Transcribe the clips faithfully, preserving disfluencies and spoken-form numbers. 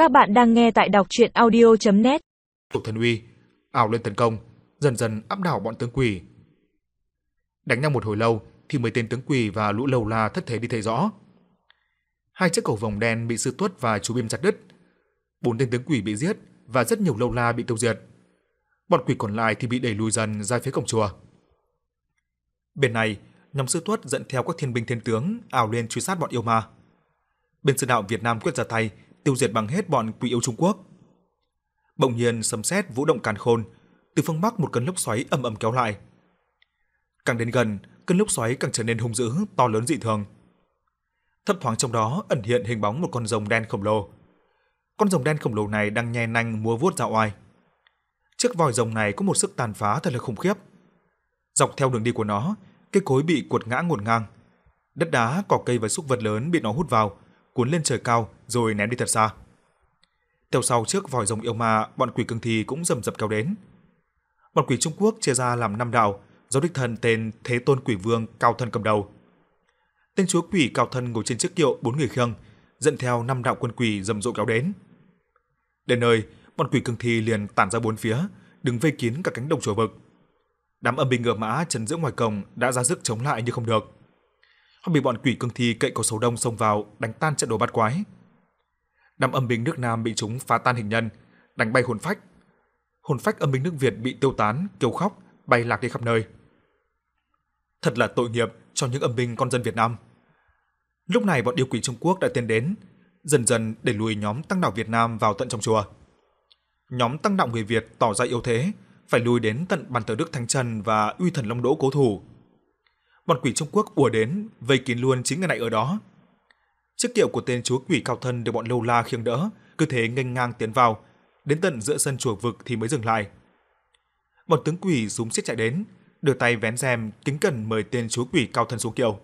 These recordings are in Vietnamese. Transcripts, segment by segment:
Các bạn đang nghe tại đọc truyện audio chấm net. Tổ thần uy ảo lên tấn công, dần dần áp đảo bọn tướng quỷ. Đánh nhau một hồi lâu thì mấy tên tướng quỷ và lũ lầu la thất thế đi thấy rõ. Hai chiếc cầu vồng đen bị Sư Tuất và chú Bim chặt đứt, bốn tên tướng quỷ bị giết và rất nhiều lầu la bị tiêu diệt. Bọn quỷ còn lại thì bị đẩy lùi dần ra phía cổng chùa. Bên này, nhóm Sư Tuất dẫn theo các thiên binh thiên tướng ảo lên truy sát bọn yêu ma. Bên Sư đạo Việt Nam quyết ra tay tiêu diệt bằng hết bọn quỷ yêu Trung Quốc. Bỗng nhiên sấm sét vũ động càn khôn, từ phương bắc một cơn lốc xoáy ầm ầm kéo lại. Càng đến gần, cơn lốc xoáy càng trở nên hung dữ, to lớn dị thường. Thấp thoáng trong đó ẩn hiện hình bóng một con rồng đen khổng lồ. Con rồng đen khổng lồ này đang nhe nanh múa vuốt ra oai. Chiếc vòi rồng này có một sức tàn phá thật là khủng khiếp. Dọc theo đường đi của nó, cây cối bị quật ngã ngổn ngang, đất đá, cỏ cây và súc vật lớn bị nó hút vào, cuốn lên trời cao rồi ném đi thật xa. Theo sau chiếc vòi rồng yêu ma, bọn quỷ cương thi cũng rầm rập kéo đến. Bọn quỷ Trung Quốc chia ra làm năm đạo, do đích thân tên Thế Tôn Quỷ Vương Cao Thân cầm đầu. Tên chúa quỷ Cao Thân ngồi trên chiếc kiệu bốn người khiêng, dẫn theo năm đạo quân quỷ rầm rộ kéo đến. Đến nơi, bọn quỷ cương thi liền tản ra bốn phía, đứng vây kín cả cánh đồng chùa vực. Đám âm binh ngựa mã trấn giữ ngoài cổng đã ra sức chống lại nhưng không được. Họ bị bọn quỷ cương thi cậy cầu sấu đông xông vào, đánh tan trận đồ bát quái. Đám âm binh nước Nam bị chúng phá tan hình nhân, đánh bay hồn phách. Hồn phách âm binh nước Việt bị tiêu tán, kêu khóc, bay lạc đi khắp nơi. Thật là tội nghiệp cho những âm binh con dân Việt Nam. Lúc này bọn yêu quỷ Trung Quốc đã tiến đến, dần dần đẩy lùi nhóm tăng đạo Việt Nam vào tận trong chùa. Nhóm tăng đạo người Việt tỏ ra yếu thế, phải lùi đến tận bàn thờ Đức Thánh Trần và Uy Thần Long Đỗ cố thủ. Bọn quỷ Trung Quốc ùa đến, vây kín luôn chính người này ở đó. Chiếc kiệu của tên chúa quỷ Cao Thân được bọn lâu la khiêng đỡ, cứ thế nghênh ngang tiến vào, đến tận giữa sân chùa vực thì mới dừng lại. Bọn tướng quỷ rúm xiết chạy đến, đưa tay vén rèm kính cẩn mời tên chúa quỷ Cao Thân xuống kiệu.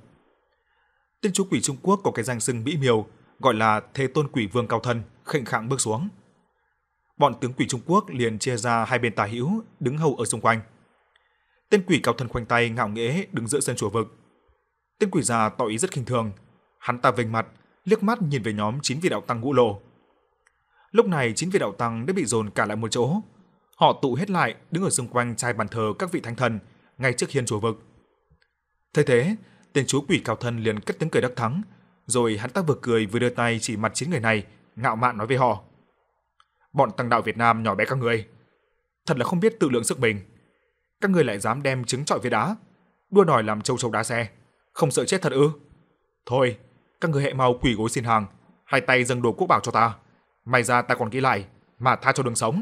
Tên chúa quỷ Trung Quốc có cái danh xưng mỹ miều, gọi là Thế Tôn Quỷ Vương Cao Thân, khệnh khạng bước xuống. Bọn tướng quỷ Trung Quốc liền chia ra hai bên tả hữu, đứng hầu ở xung quanh. Tên quỷ Cao Thân khoanh tay ngạo nghễ đứng giữa sân chùa vực. Tên quỷ già tỏ ý rất khinh thường, hắn ta vênh mặt, liếc mắt nhìn về nhóm chín vị đạo tăng ngũ lộ. Lúc này chín vị đạo tăng đã bị dồn cả lại một chỗ. Họ tụ hết lại, đứng ở xung quanh trai bàn thờ các vị thánh thần ngay trước hiên chùa vực. Thấy thế, tên chúa quỷ Cao Thân liền cất tiếng cười đắc thắng, rồi hắn ta vừa cười vừa đưa tay chỉ mặt chín người này, ngạo mạn nói với họ: "Bọn tăng đạo Việt Nam nhỏ bé các người, thật là không biết tự lượng sức mình. Các người lại dám đem trứng trọi với đá, đua đòi làm châu chấu đá xe, không sợ chết thật ư? Thôi, các người hãy mau quỳ gối xin hàng, hai tay dâng đồ quốc bảo cho ta, may ra ta còn ghi lại mà tha cho đường sống."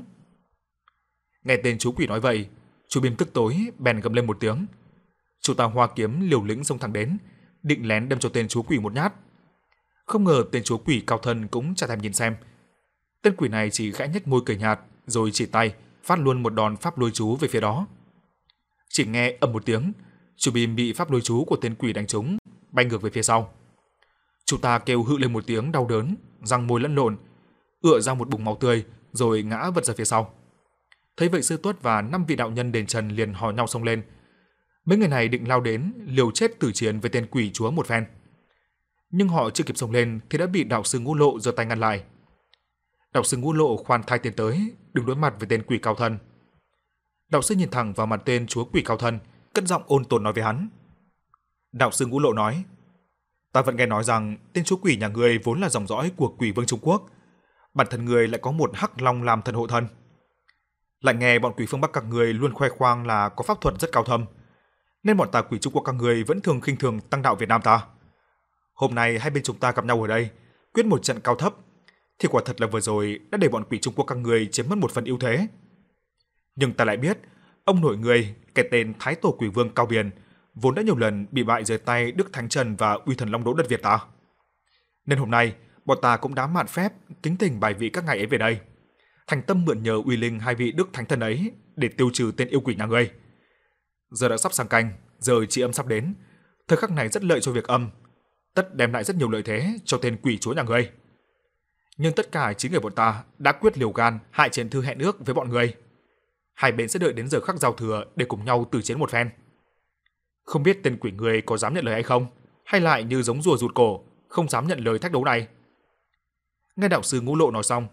Nghe tên chú quỷ nói vậy, chú Bim tức tối bèn gầm lên một tiếng. Chú ta hoa kiếm liều lĩnh xông thẳng đến, định lén đâm cho tên chú quỷ một nhát. Không ngờ tên chú quỷ Cao Thân cũng chả thèm nhìn xem. Tên quỷ này chỉ khẽ nhếch môi cười nhạt, rồi chỉ tay phát luôn một đòn pháp lôi chú về phía đó. Chỉ nghe ầm một tiếng, chú Bim bị pháp lôi chú của tên quỷ đánh trúng, bay ngược về phía sau. Chú ta kêu hự lên một tiếng đau đớn, răng môi lẫn lộn, ựa ra một búng máu tươi, rồi ngã vật ra phía sau. Thấy vậy Sư Tuất và năm vị đạo nhân đền trần liền hò nhau xông lên. Mấy người này định lao đến liều chết tử chiến với tên quỷ chúa một phen. Nhưng họ chưa kịp xông lên thì đã bị đạo sư Ngũ Lộ giơ tay ngăn lại. Đạo sư Ngũ Lộ khoan thai tiến tới, đứng đối mặt với tên quỷ Cao Thân. Đạo sư nhìn thẳng vào mặt tên chúa quỷ Cao Thân, cất giọng ôn tồn nói với hắn. Đạo sư Ngũ Lộ nói: "Ta vẫn nghe nói rằng tên chúa quỷ nhà ngươi vốn là dòng dõi của Quỷ Vương Trung Quốc, bản thân ngươi lại có một hắc long làm thần hộ thân. Lại nghe bọn quỷ phương Bắc các ngươi luôn khoe khoang là có pháp thuật rất cao thâm, nên bọn ta quỷ Trung Quốc các ngươi vẫn thường khinh thường tăng đạo Việt Nam ta. Hôm nay hai bên chúng ta gặp nhau ở đây, quyết một trận cao thấp, thì quả thật là vừa rồi đã để bọn quỷ Trung Quốc các ngươi chiếm mất một phần ưu thế. Nhưng ta lại biết, ông nội ngươi, cái tên Thái Tổ Quỷ Vương Cao Biền, vốn đã nhiều lần bị bại dưới tay Đức Thánh Trần và Uy Thần Long Đỗ đất Việt ta. Nên hôm nay, bọn ta cũng đã mạn phép kính thỉnh bài vị các ngài ấy về đây, thành tâm mượn nhờ uy linh hai vị Đức Thánh Thần ấy để tiêu trừ tên yêu quỷ nhà ngươi. Giờ đã sắp sang canh, giờ chị âm sắp đến, thời khắc này rất lợi cho việc âm, tất đem lại rất nhiều lợi thế cho tên quỷ chúa nhà ngươi. Nhưng tất cả chính người bọn ta đã quyết liều gan hại chiến thư hẹn ước với bọn ngươi. Hai bên sẽ đợi đến giờ khắc giao thừa để cùng nhau tử chiến một phen. Không biết tên quỷ ngươi có dám nhận lời hay không, hay lại như giống rùa rụt cổ, không dám nhận lời thách đấu này." Nghe đạo sư Ngũ Lộ nói xong,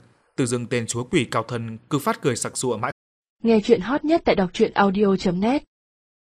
tự dưng tên chúa quỷ cao thân cứ phát cười sặc sụa mãi. Nghe chuyện hot nhất tại đọc truyện audio chấm net